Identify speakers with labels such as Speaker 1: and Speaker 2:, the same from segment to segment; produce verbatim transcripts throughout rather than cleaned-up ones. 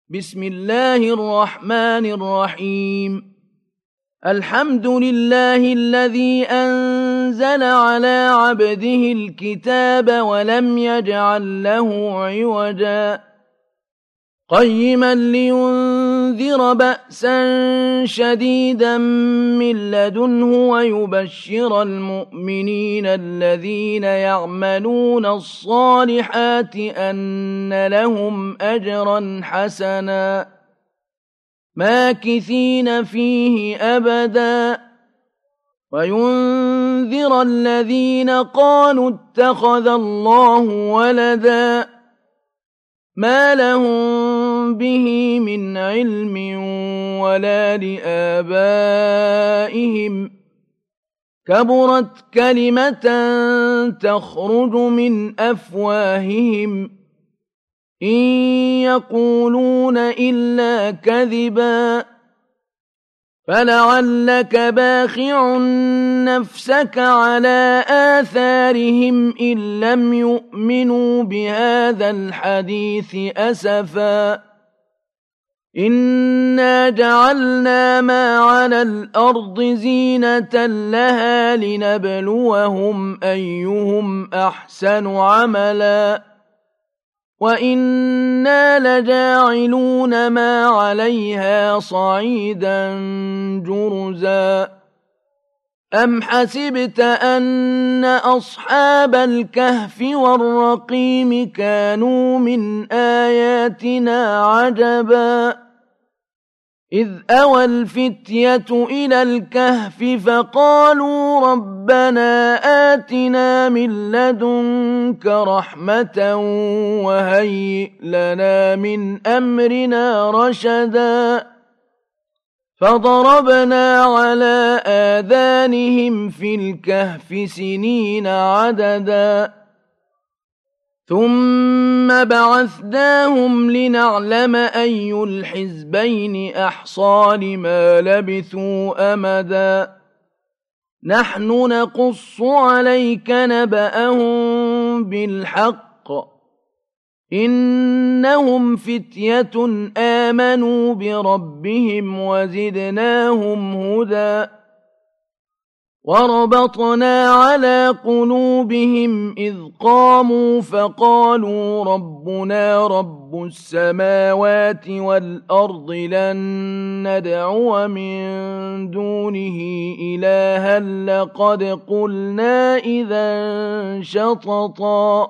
Speaker 1: بسم الله الرحمن الرحيم الحمد لله الذي أنزل على عبده الكتاب ولم يجعل له عوجا قيما لينذر بأسا شديدا من لدنه ويبشر المؤمنين الذين يعملون الصالحات أن لهم أجرا حسنا ماكثين فيه أبدا وينذر الذين قالوا اتخذ الله ولدا ما لهم به من علم ولا لآبائهم كبرت كلمة تخرج من أفواههم إن يقولون إلا كذبا فلعلك باخع نفسك على آثارهم إن لم يؤمنوا بهذا الحديث أسفا إنا جعلنا ما على الأرض زينة لها لنبلوهم أيهم أحسن عملا وإنا لجاعلون ما عليها صعيدا جرزا أم حسبت أن أصحاب الكهف والرقيم كانوا من آياتنا عجبا إذ أوى الفتية إلى الكهف فقالوا ربنا آتنا من لدنك رحمة وهيئ لنا من أمرنا رشدا فضربنا على آذانهم في الكهف سنين عددا ثم بعثناهم لنعلم أي الحزبين أحصى لما لبثوا أمدا نحن نقص عليك نبأهم بالحق إنهم فتية آمنوا بربهم وزدناهم هدى وربطنا على قلوبهم إذ قاموا فقالوا ربنا رب السماوات والأرض لن ندعو من دونه إلها لقد قلنا إذا شططا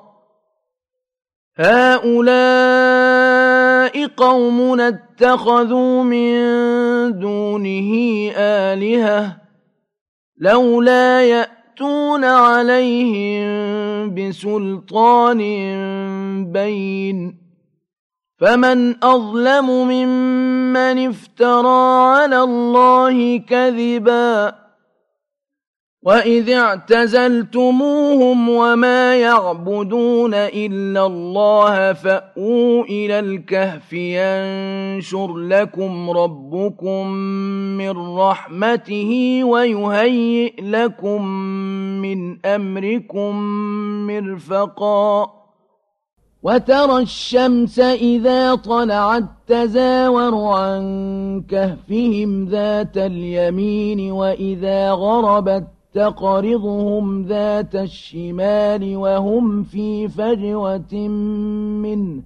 Speaker 1: هؤلاء قومنا اتخذوا من دونه آلهة لولا يأتون عليهم بسلطان بين فمن أظلم ممن افترى على الله كذبا وإذ اعتزلتموهم وما يعبدون إلا الله فأووا إلى الكهف ينشر لكم ربكم من رحمته ويهيئ لكم من أمركم مرفقا وترى الشمس إذا طلعت تزاور عن كهفهم ذات اليمين وإذا غربت تقرضهم ذات الشمال وهم في فجوة منه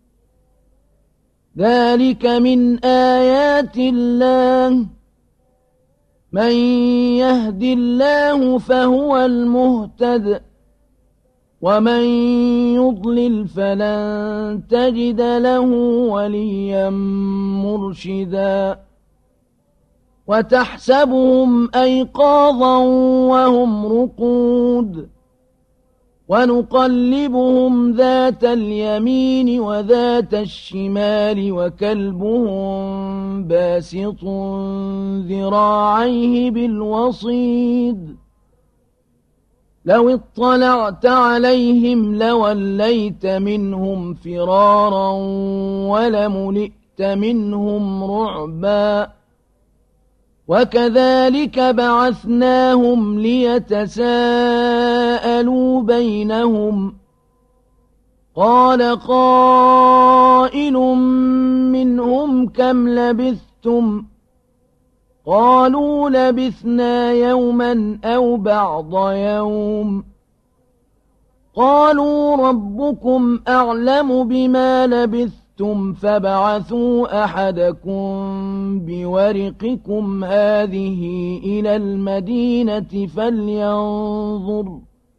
Speaker 1: ذلك من آيات الله من يهد الله فهو المهتد ومن يضلل فلن تجد له وليا مرشدا وتحسبهم أيقاظا وهم رقود ونقلبهم ذات اليمين وذات الشمال وكلبهم باسط ذراعيه بالوصيد لو اطلعت عليهم لوليت منهم فرارا ولملئت منهم رعبا وكذلك بعثناهم ليتساءلوا بينهم قال قائل منهم كم لبثتم قالوا لبثنا يوما أو بعض يوم قالوا ربكم أعلم بما لبثتم فابعثوا أحدكم بورقكم هذه إلى المدينة فلينظر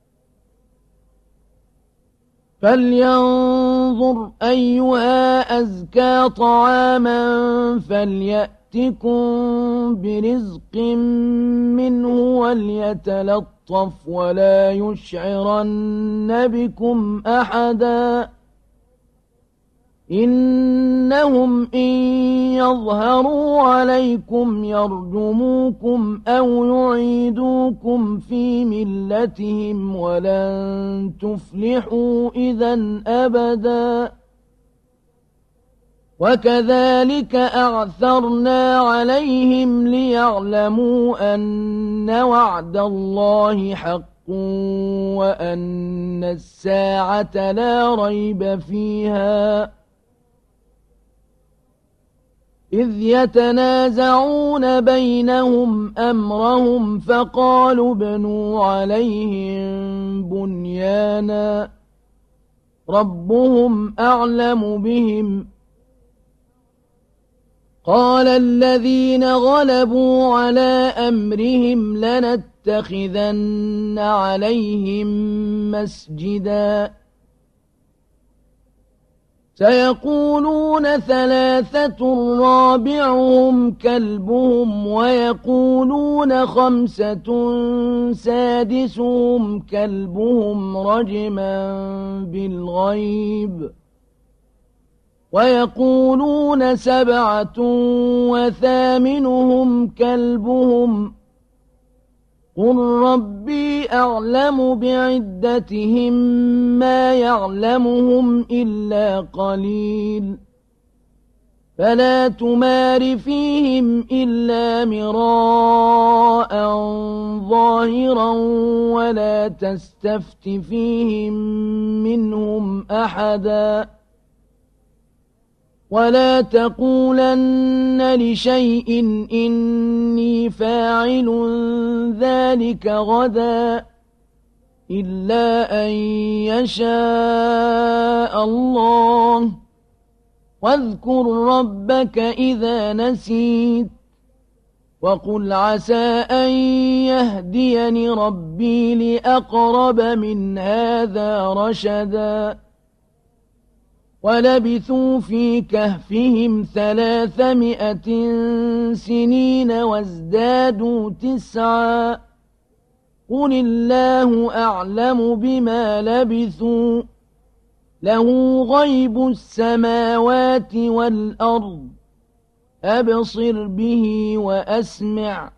Speaker 1: فلينظر أيها أزكى طعاما فليأتكم برزق منه وليتلطف ولا يشعرن بكم أحدا إنهم إن يظهروا عليكم يرجموكم أو يعيدوكم في ملتهم ولن تفلحوا إذا أبدا وكذلك أعثرنا عليهم ليعلموا أن وعد الله حق وأن الساعة لا ريب فيها إذ يتنازعون بينهم أمرهم فقالوا ابنوا عليهم بنيانا ربهم أعلم بهم قال الذين غلبوا على أمرهم لنتخذن عليهم مسجدا سيقولون ثلاثة رابعهم كلبهم ويقولون خمسة سادسهم كلبهم رجما بالغيب ويقولون سبعة وثامنهم كلبهم قل ربي أعلم بعدتهم ما يعلمهم إلا قليل فلا تمار فيهم إلا مراء ظاهرا ولا تستفت فيهم منهم أحدا ولا تقولن لشيء إني فاعل ذلك غدا إلا أن يشاء الله واذكر ربك إذا نسيت وقل عسى أن يهديني ربي لأقرب من هذا رشدا ولبثوا في كهفهم ثلاثمائة سنين وازدادوا تسعا قل الله أعلم بما لبثوا له غيب السماوات والأرض أبصر به وأسمع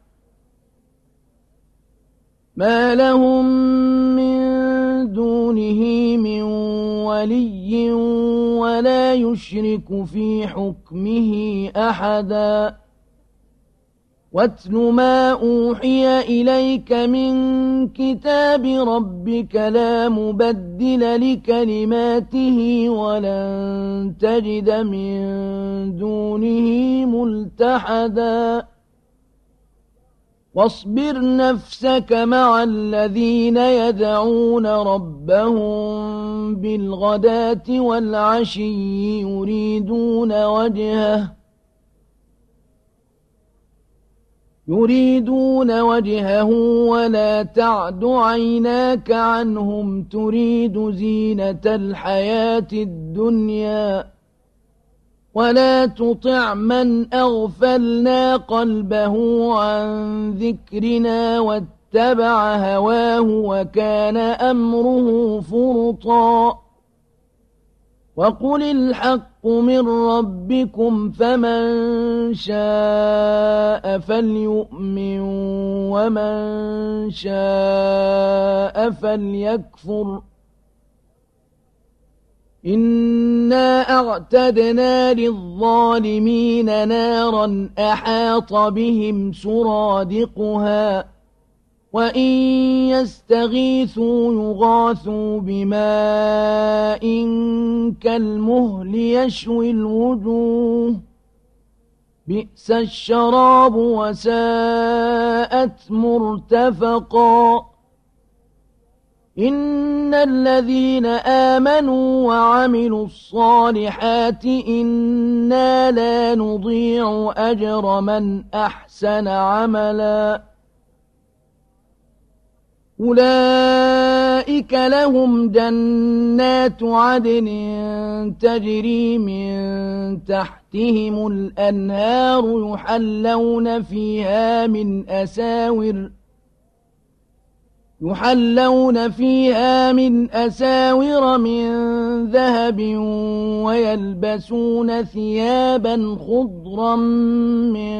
Speaker 1: ما لهم من دونه من ولي ولا يشرك في حكمه أحدا واتل ما أوحي إليك من كتاب ربك لا مبدل لكلماته ولن تجد من دونه ملتحدا واصبر نفسك مع الذين يدعون ربهم بالغداة والعشي يريدون وجهه يريدون وجهه ولا تعد عيناك عنهم تريد زينة الحياة الدنيا ولا تطع من أغفلنا قلبه عن ذكرنا واتبع هواه وكان أمره فرطا وقل الحق من ربكم فمن شاء فليؤمن ومن شاء فليكفر إنا أعتدنا للظالمين نارا أحاط بهم سرادقها وإن يستغيثوا يغاثوا بماء كالمهل يشوي الوجوه بئس الشراب وساءت مرتفقا إن الذين آمنوا وعملوا الصالحات إنا لا نضيع أجر من أحسن عملا أولئك لهم جنات عدن تجري من تحتهم الأنهار يحلون فيها من أساور يحلون فيها من أساور من ذهب ويلبسون ثيابا خضرا من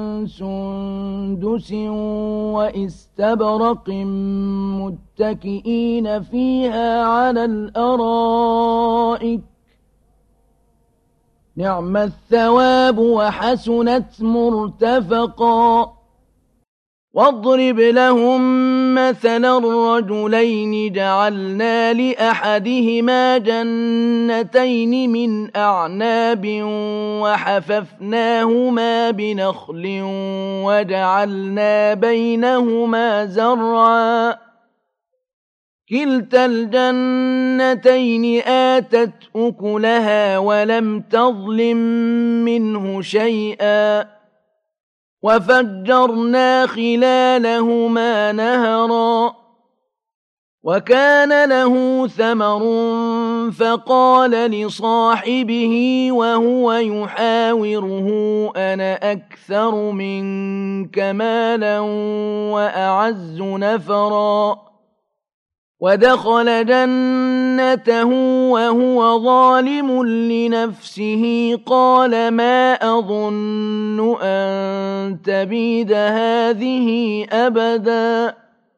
Speaker 1: سندس وإستبرق متكئين فيها على الأرائك نعم الثواب وحسنت مرتفقا واضرب لهم مثلا الرجلين جعلنا لأحدهما جنتين من أعناب وحففناهما بنخل وجعلنا بينهما زرعا كلتا الجنتين آتت أكلها ولم تظلم منه شيئا وفجرنا خلالهما نهرا وكان له ثمر فقال لصاحبه وهو يحاوره أنا أكثر منك مالا وأعز نفرا ودخل جنته وهو ظالم لنفسه قال ما أظن أن تبيد هذه أبدا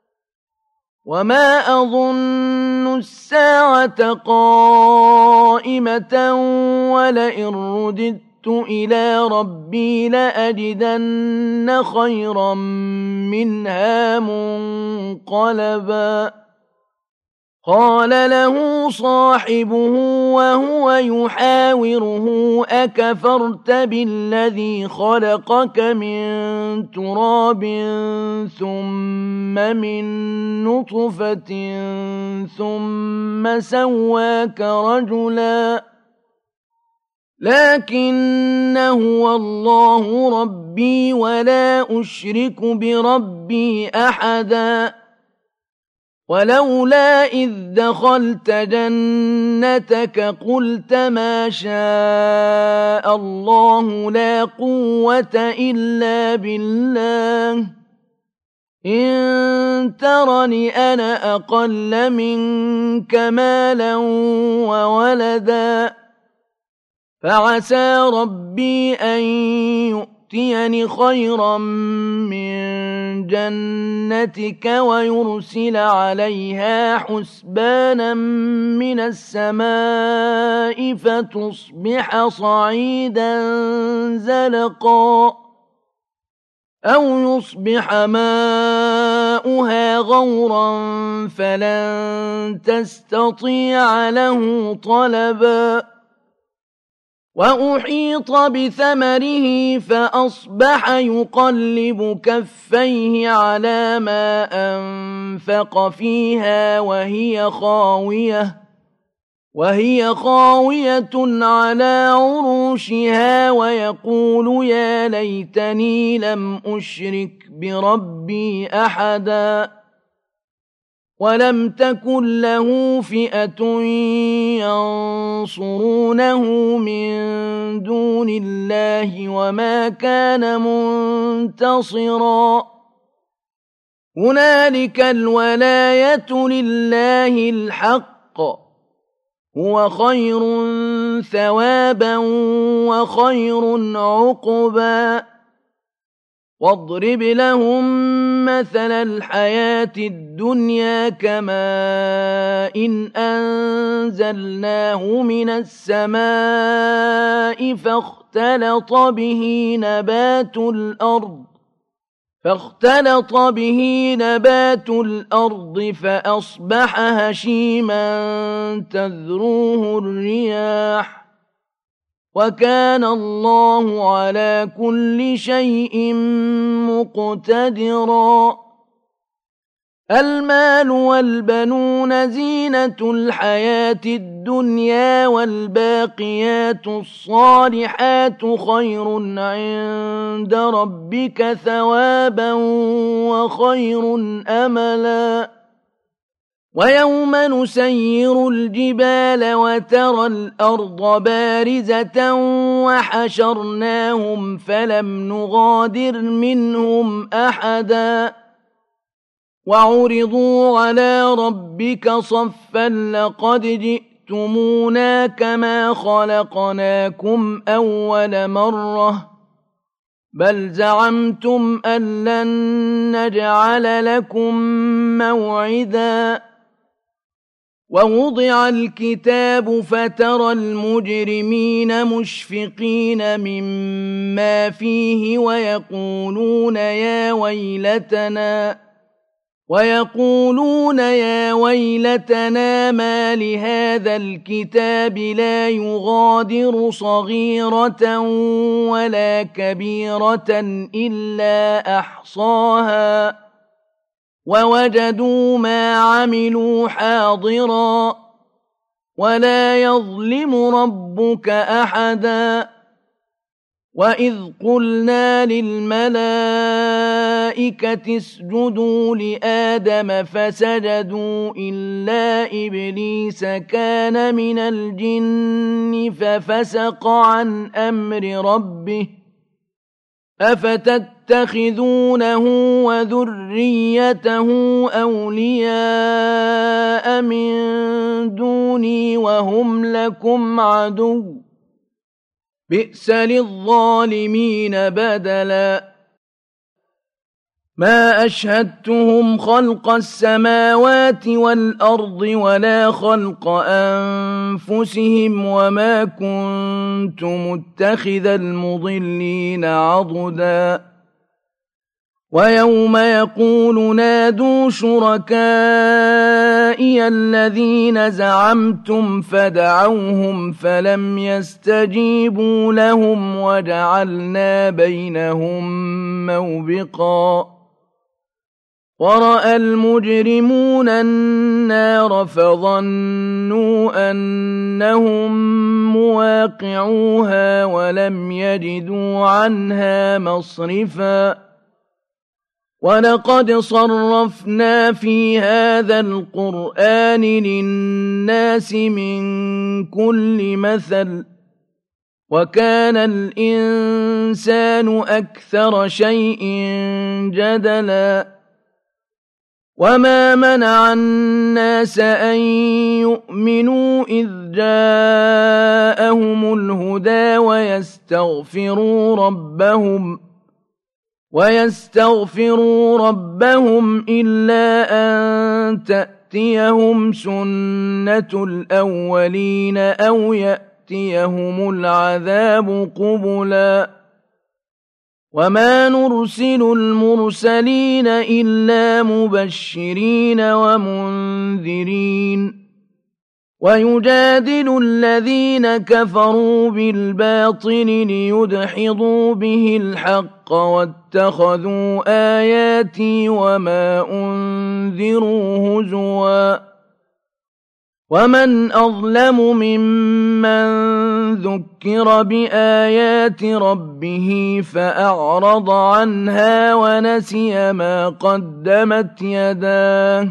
Speaker 1: وما أظن الساعة قائمة ولئن رددت إلى ربي لأجدن خيرا منها منقلبا قال له صاحبه وهو يحاوره أكفرت بالذي خلقك من تراب ثم من نطفة ثم سواك رجلا لكن هو الله ربي ولا أشرك بربي أحدا ولولا إذ دخلت جنتك قلت ما شاء الله لا قوة إلا بالله إن ترني أنا أقل منك مالا وولدا فعسى ربي أن يؤتيني خيرا من جنتك ويرسل عليها حسبانا من السماء فتصبح صعيدا زلقا أو يصبح ماؤها غورا فلن تستطيع له طلبا وأحيط بثمره فأصبح يقلب كفيه على ما أنفق فيها وهي خاوية وهي خاوية على عروشها ويقول يا ليتني لم أشرك بربي أحدا ولم تكن له فئة ينصرونه من دون الله وما كان منتصرا هنالك الولاية لله الحق هو خير ثوابا وخير عقبا واضرب لهم مثل الحياة الدنيا كماء إن أنزلناه من السماء فاختلط به نبات الأرض فاختلط به نبات الأرض فأصبح هشيما تذروه الرياح وكان الله على كل شيء مقتدرا. المال والبنون زينة الحياة الدنيا والباقيات الصالحات خير عند ربك ثوابا وخير أملا. ويوم نسير الجبال وترى الأرض بارزة وحشرناهم فلم نغادر منهم أحدا وعرضوا على ربك صفا لقد جئتمونا كما خلقناكم أول مرة بل زعمتم أن لن نجعل لكم موعدا. ووضع الكتاب فترى المجرمين مشفقين مما فيه ويقولون يا ويلتنا ويقولون يا ويلتنا ما لهذا الكتاب لا يغادر صغيرة ولا كبيرة إلا أحصاها ووجدوا ما عملوا حاضرا ولا يظلم ربك أحدا. وإذ قلنا للملائكة اسجدوا لآدم فسجدوا إلا إبليس كان من الجن ففسق عن أمر ربه أفتتخذونه وذريته أولياء من دوني وهم لكم عدو بئس للظالمين بدلا. ما أشهدتهم خلق السماوات والأرض ولا خلق أنفسهم وما كنت متخذ المضلين عضدا. ويوم يقول نادوا شركائي الذين زعمتم فدعوهم فلم يستجيبوا لهم وجعلنا بينهم موبقا. ورأى المجرمون النار فظنوا أنهم مواقعوها ولم يجدوا عنها مصرفا. ولقد صرفنا في هذا القرآن للناس من كل مثل وكان الإنسان أكثر شيء جدلا. وما منع الناس أن يؤمنوا إذ جاءهم الهدى ويستغفروا ربهم ويستغفروا ربهم إلا أن تأتيهم سنة الأولين أو يأتيهم العذاب قبلا. وما نرسل المرسلين إلا مبشرين ومنذرين. ويجادل الذين كفروا بالباطل ليدحضوا به الحق واتخذوا آياتي وما أنذروا هزوا. ومن أظلم ممن ذكر بآيات ربه فأعرض عنها ونسي ما قدمت يداه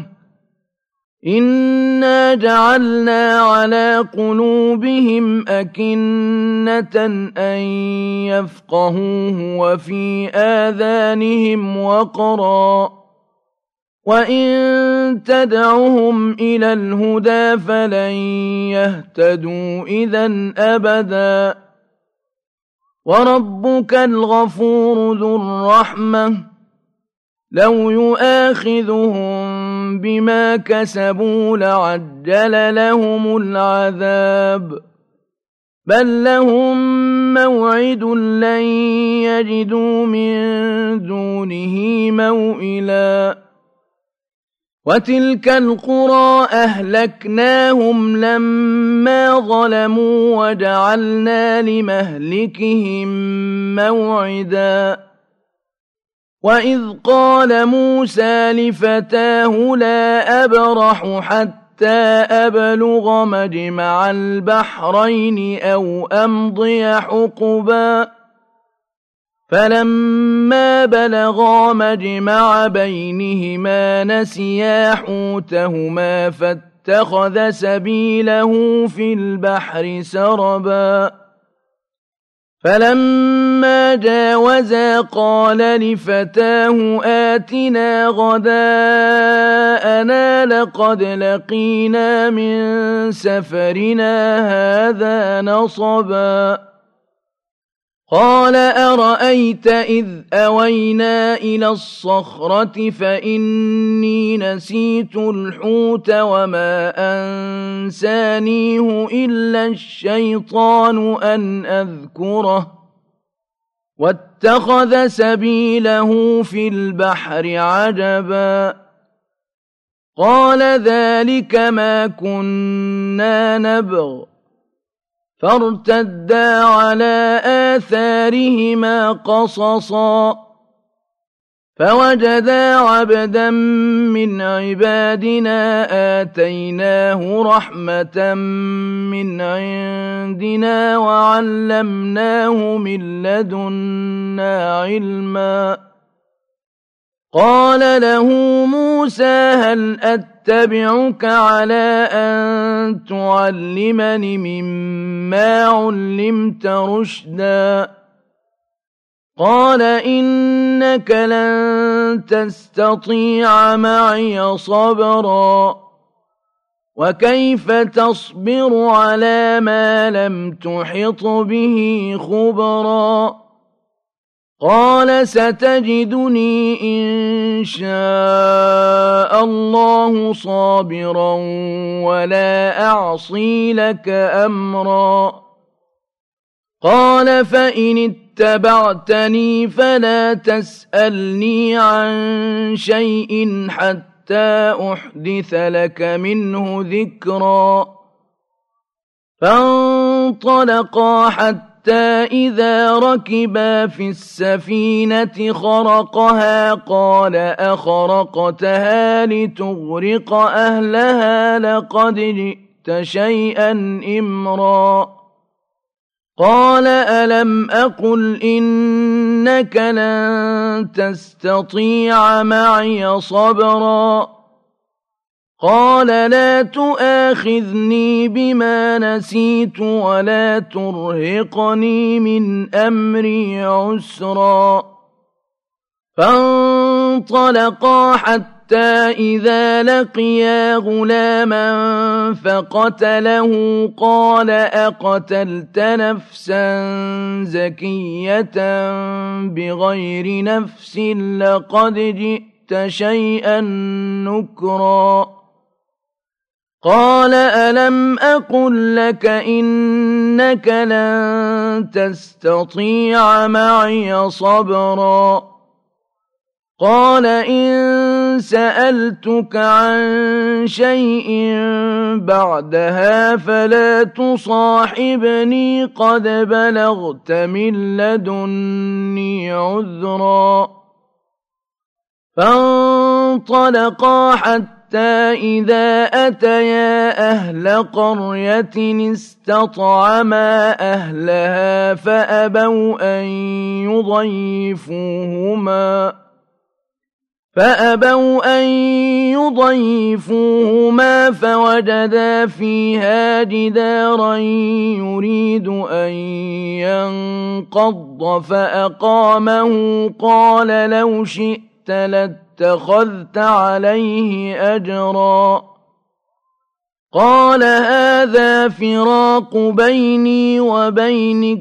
Speaker 1: إنا جعلنا على قلوبهم أكنة أن يفقهوه وفي آذانهم وقرا وإن تدعهم إلى الهدى فلن يهتدوا إذا أبدا. وربك الغفور ذو الرحمة لو يؤاخذهم بما كسبوا لعجل لهم العذاب بل لهم موعد لن يجدوا من دونه موئلا وتلك القرى أهلكناهم لما ظلموا وجعلنا لمهلكهم موعدا وإذ قال موسى لفتاه لا أبرح حتى أبلغ مجمع البحرين أو أمضي حقبا فلما بلغا مجمع بينهما نسيا حوتهما فاتخذ سبيله في البحر سربا فلما جاوزا قال لفتاه آتنا غداءنا لقد لقينا من سفرنا هذا نصبا قال أرأيت إذ أوينا إلى الصخرة فإني نسيت الحوت وما أنسانيه إلا الشيطان أن أذكره واتخذ سبيله في البحر عجبا قال ذلك ما كنا نبغ فارتدا على آثارهما قصصا فوجدا عبدا من عبادنا آتيناه رحمة من عندنا وعلمناه من لدنا علما قال له موسى هل أتبعك على أن تعلمني مما علمت رشدا قال إنك لن تستطيع معي صبرا وكيف تصبر على ما لم تحط به خبرا قال ستجدني إن شاء الله صابرا ولا أعصي لك أمرا قال فإن اتبعتني فلا تسألني عن شيء حتى أحدث لك منه ذكرا فانطلقا حتى حتى إذا ركبا في السفينة خرقها قال أخرقتها لتغرق أهلها لقد جئت شيئا إمرا قال ألم أقل إنك لن تستطيع معي صبرا قال لا تؤاخذني بما نسيت ولا ترهقني من أمري عسرا فانطلقا حتى إذا لقيا غلاما فقتله قال أقتلت نفسا زكية بغير نفس لقد جئت شيئا نكرا قال ألم أقل لك إنك لن تستطيع معي صبرا قال إن سألتك عن شيء بعدها فلا تصاحبني قد بلغت من لدني عذرا فانطلقا حتى حتى إذا أتيا أهل قرية استطعما أهلها فأبوا أن يضيفوهما فأبوا أن يضيفوهما فوجدا فيها جدارا يريد أن ينقض فأقامه قال لو شئت لاتخذت عليه أجرا قال هذا فراق بيني وبينك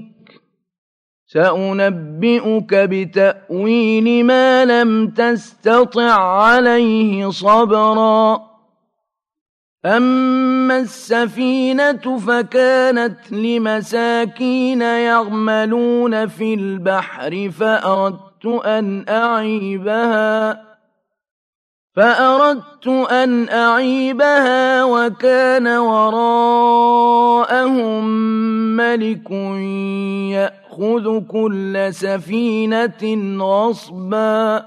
Speaker 1: سأنبئك بتأويل ما لم تستطع عليه صبرا أما السفينة فكانت لمساكين يعملون في البحر فأردت أن أعيبها فأردت أن أعيبها وكان وراءهم ملك يأخذ كل سفينة غصبا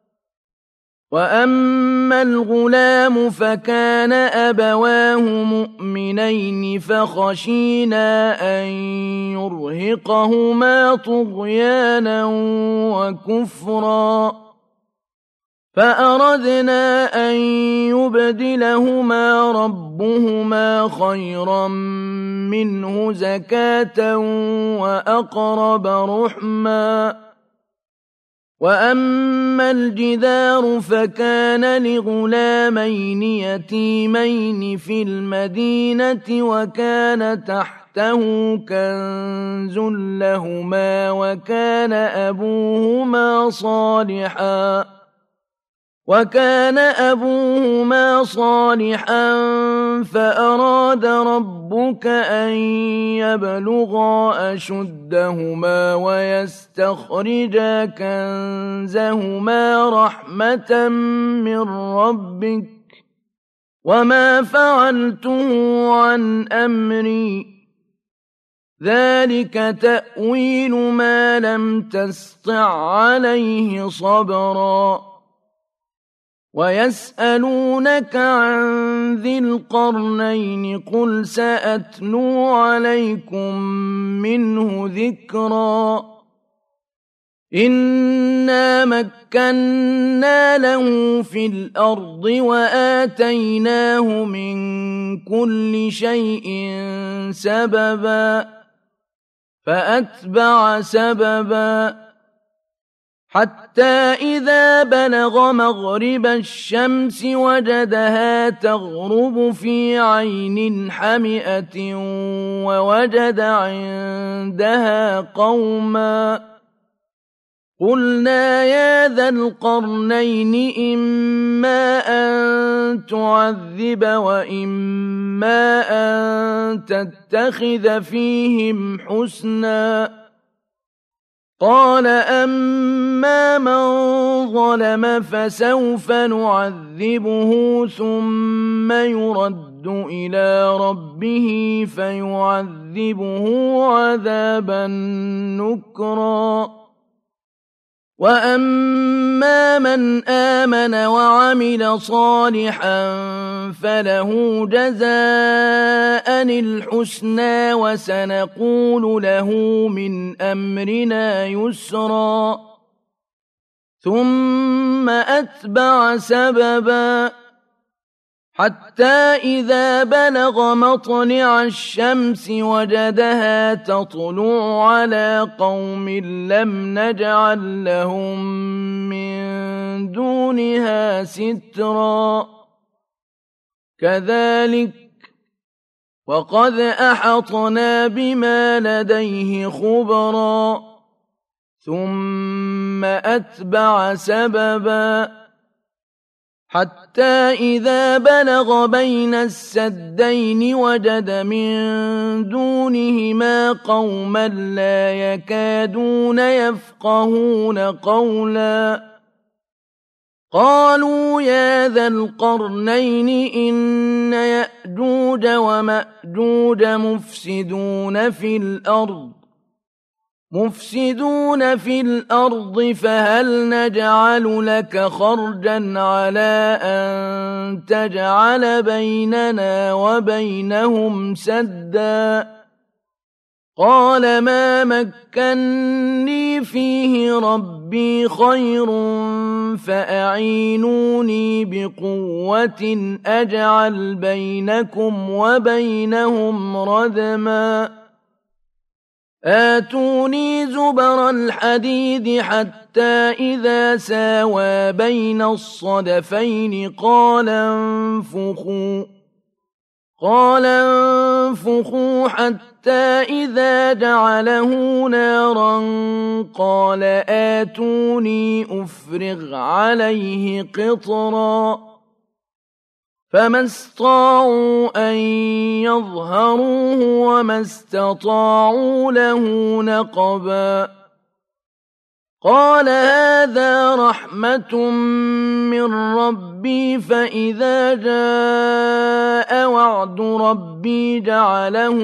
Speaker 1: وأما الغلام فكان أبواه مؤمنين فخشينا أن يرهقهما طغيانا وكفرا فأردنا أن يبدلهما ربهما خيرا منه زكاة وأقرب رحما وأما الجدار فكان لغلامين يتيمين في المدينة وكان تحته كنز لهما وكان أبوهما صالحا وكان أبوهما صالحا فأراد ربك أن يبلغا أشدهما ويستخرجا كنزهما رحمة من ربك وما فعلته عن أمري ذلك تأويل ما لم تسطع عليه صبرا ويسألونك عن ذي القرنين قل سأتلو عليكم منه ذكرا إنا مكنا له في الأرض وآتيناه من كل شيء سببا فأتبع سببا حتى إذا بلغ مغرب الشمس وجدها تغرب في عين حمئة ووجد عندها قوما قلنا يا ذا القرنين إما أن تعذب وإما أن تتخذ فيهم حسنا قال أما من ظلم فسوف نعذبه ثم يرد إلى ربه فيعذبه عذابا نكرا وأما من آمن وعمل صالحا فله جزاء الحسنى وسنقول له من أمرنا يسرا ثم أتبع سببا حتى إذا بلغ مطلع الشمس وجدها تطلع على قوم لم نجعل لهم من دونها سترا كذلك وقد أحطنا بما لديه خبرا ثم أتبع سببا حتى إذا بلغ بين السدين وجد من دونهما قوما لا يكادون يفقهون قولا قالوا يا ذا القرنين إن يأجوج ومأجوج مفسدون في الأرض مفسدون في الأرض فهل نجعل لك خرجا على أن تجعل بيننا وبينهم سدا قال ما مكني فيه ربي خير فأعينوني بقوة أجعل بينكم وبينهم ردما آتوني زبر الحديد حتى إذا ساوى بين الصدفين قال انفخوا قال انفخوا حتى إذا جعله نارا قال آتوني أفرغ عليه قطرا فما استطاعوا أن يظهروه وما استطاعوا له نقبا قال هذا رحمة من ربي فإذا جاء وعد ربي جعله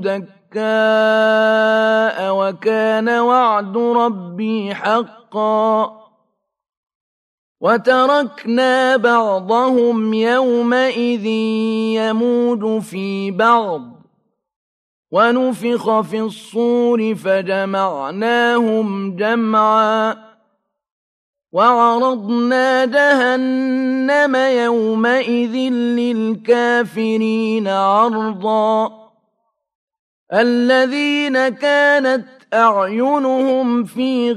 Speaker 1: دكاء وكان وعد ربي حقا وتركنا بعضهم يومئذ يموج في بعض ونفخ في الصور فجمعناهم جمعا وعرضنا جهنم يومئذ للكافرين عرضا الذين كانت أعينهم في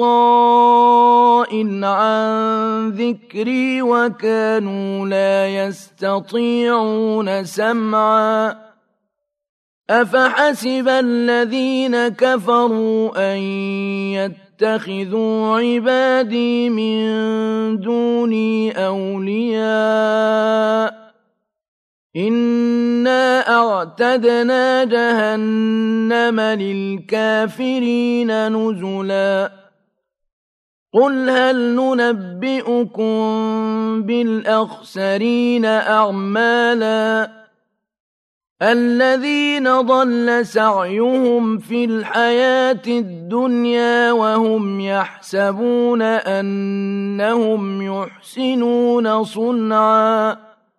Speaker 1: غطاء عن ذكري وكانوا لا يستطيعون سمعا أفحسب الذين كفروا أن يتخذوا عبادي من دوني أولياء إنا أعتدنا جهنم للكافرين نزلا قل هل ننبئكم بالأخسرين أعمالا الذين ضل سعيهم في الحياة الدنيا وهم يحسبون أنهم يحسنون صنعا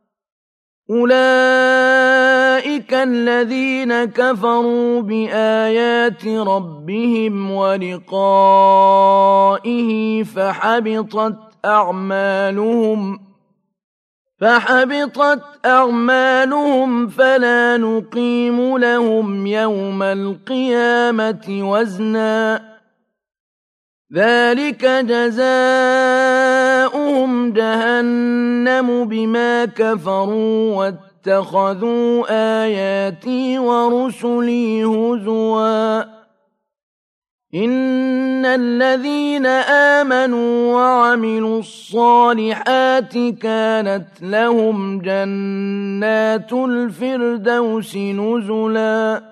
Speaker 1: أولئك الذين كفروا بآيات ربهم ولقائه فحبطت أعمالهم فحبطت أعمالهم فلا نقيم لهم يوم القيامة وزنا ذلك جزاؤهم جهنم بما كفروا واتخذوا آياتي ورسلي هزوا إن الذين آمنوا وعملوا الصالحات كانت لهم جنات الفردوس نزلا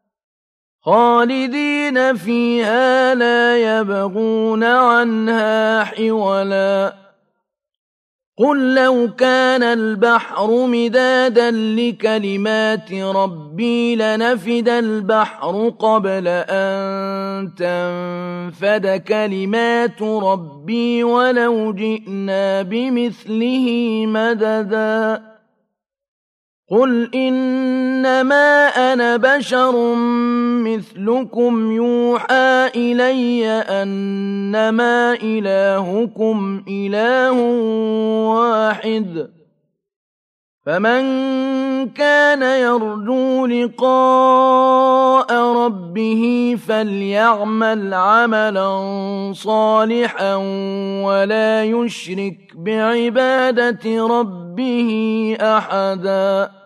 Speaker 1: خالدين فيها لا يبغون عنها حولا قل لو كان البحر مدادا لكلمات ربي لنفد البحر قبل أن تنفد كلمات ربي ولو جئنا بمثله مددا قل إنما أنا بشر مثلكم يوحى إلي أنما إلهكم إله واحد فمن كان يرجو لقاء ربه فليعمل عملا صالحا ولا يشرك بعبادة ربه أحدا